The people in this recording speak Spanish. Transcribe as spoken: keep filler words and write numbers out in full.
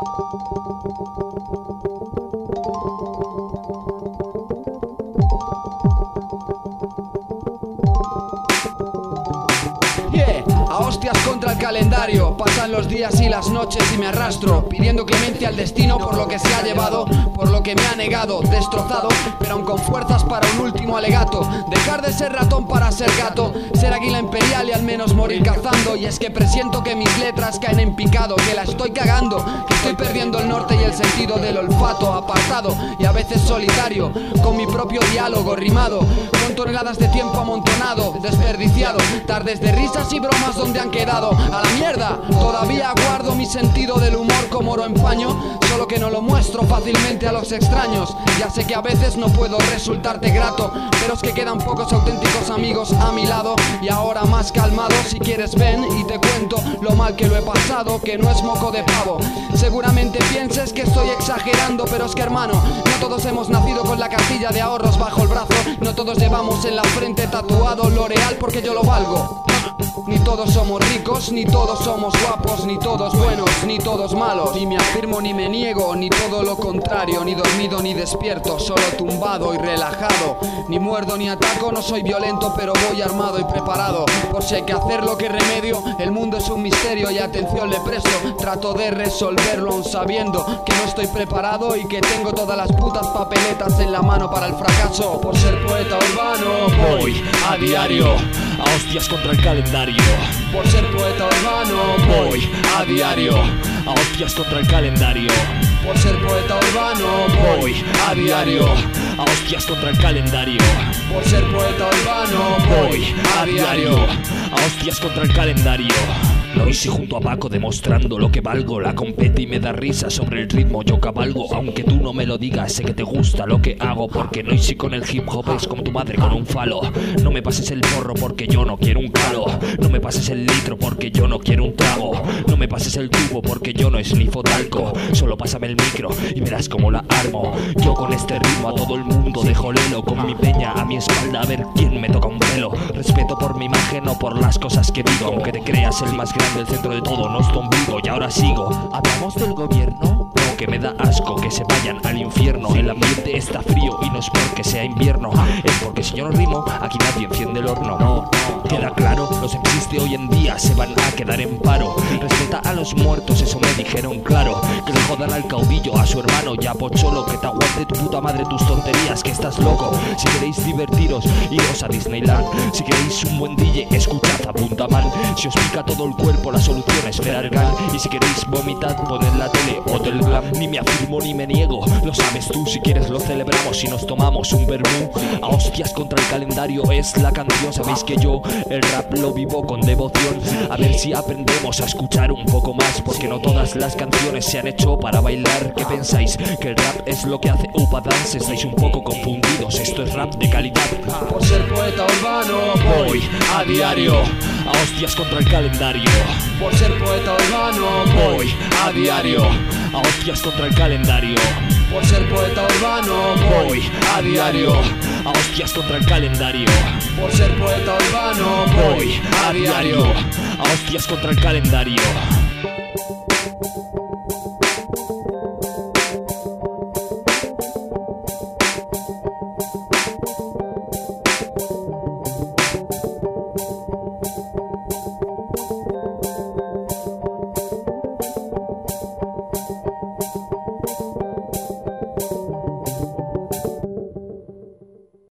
Yeah, a hostias contra el calendario. Pasan los días y las noches y me arrastro, pidiendo clemencia al destino por lo que se ha llevado, por lo que me ha negado, destrozado, pero aún con fuerzas para un último alegato. Dejar de ser ratón para ser gato, ser águila imperial y al menos morir cazando. Y es que presiento que mis letras caen en picado, que la estoy cagando, que estoy perdiendo el norte y el sentido del olfato, apartado y a veces solitario, con mi propio diálogo rimado, con toneladas de tiempo amontonado, desperdiciado, tardes de risas y bromas donde han quedado a la mierda. Todavía guardo mi sentido del humor como oro en paño, solo que no lo muestro fácilmente a los extraños. Ya sé que a veces no puedo resultarte grato, pero es que quedan pocos auténticos amigos a mi lado. Y ahora más calmado, si quieres ven y te cuento lo mal que lo he pasado, que no es moco de pavo. Seguramente pienses que estoy exagerando, pero es que hermano, no todos hemos nacido con la cartilla de ahorros bajo el brazo, no todos llevamos en la frente tatuado L'Oreal porque yo lo valgo. Ni todos somos ricos, ni todos somos guapos, ni todos buenos, ni todos malos. Ni me afirmo ni me niego, ni todo lo contrario, ni dormido ni despierto, solo tumbado y relajado. Ni muerdo ni ataco, no soy violento, pero voy armado y preparado. Por si hay que hacer lo que remedio, el mundo es un misterio y atención le presto. Trato de resolverlo aún sabiendo que no estoy preparado y que tengo todas las putas papeletas en la mano para el fracaso. Por ser poeta urbano, voy a diario a hostias contra el calendario. Por ser poeta urbano, voy a diario a hostias contra el calendario. Por ser poeta urbano, voy a diario a hostias contra el calendario. Por ser poeta urbano, voy a diario a hostias contra el calendario. Lo hice junto a Paco demostrando lo que valgo. La compete y me da risa, sobre el ritmo yo cabalgo. Aunque tú no me lo digas, sé que te gusta lo que hago, porque no hice con el hip hop es como tu madre con un falo. No me pases el porro porque yo no quiero un calo. No me pases el litro porque yo no quiero un trago. No me pases el tubo porque yo no esnifo talco. Solo pásame el micro y verás cómo la armo. Yo con este ritmo a todo el mundo dejo lelo, con mi peña a mi espalda a ver quién me toca un pelo. Respeto por mi imagen o por las cosas que digo, aunque te creas el más grande, el centro de todo no es tu ombligo. Y ahora sigo. ¿Hablamos del gobierno? No, que me da asco que se vayan al infierno. El ambiente está frío y no es porque sea invierno, es porque si yo no rimo, aquí nadie enciende el horno. No, no, queda claro, los M Cs de hoy en día se van a quedar en paro. Respeta a los muertos, eso me dijeron claro. Que le jodan al caudillo, a su hermano ya pocholo. Que te aguante tu puta madre tus tonterías, que estás loco. Si queréis divertiros, iros a Disneyland. Si queréis un buen D J, escuchad a Puntaman. Si os pica todo el cuerpo, la solución es Ferargan. Y si queréis vomitad, poned la tele Hotel Glam. Ni me afirmo ni me niego, lo sabes tú. Si quieres lo celebramos y nos tomamos un vermú. A hostias contra el calendario es la canción. Sabéis que yo el rap lo vivo con devoción. A ver si aprendemos a escuchar un poco más, porque no todas las canciones se han hecho para bailar. ¿Qué pensáis? ¿Que el rap es lo que hace Upa Dance? Estáis un poco confundidos, esto es rap de calidad. Por ser poeta urbano, voy a diario a hostias contra el calendario. Por ser poeta urbano, voy a diario a hostias contra el calendario. Por ser poeta urbano, voy a diario a hostias contra el calendario. Por ser poeta urbano, voy a diario a hostias contra el calendario.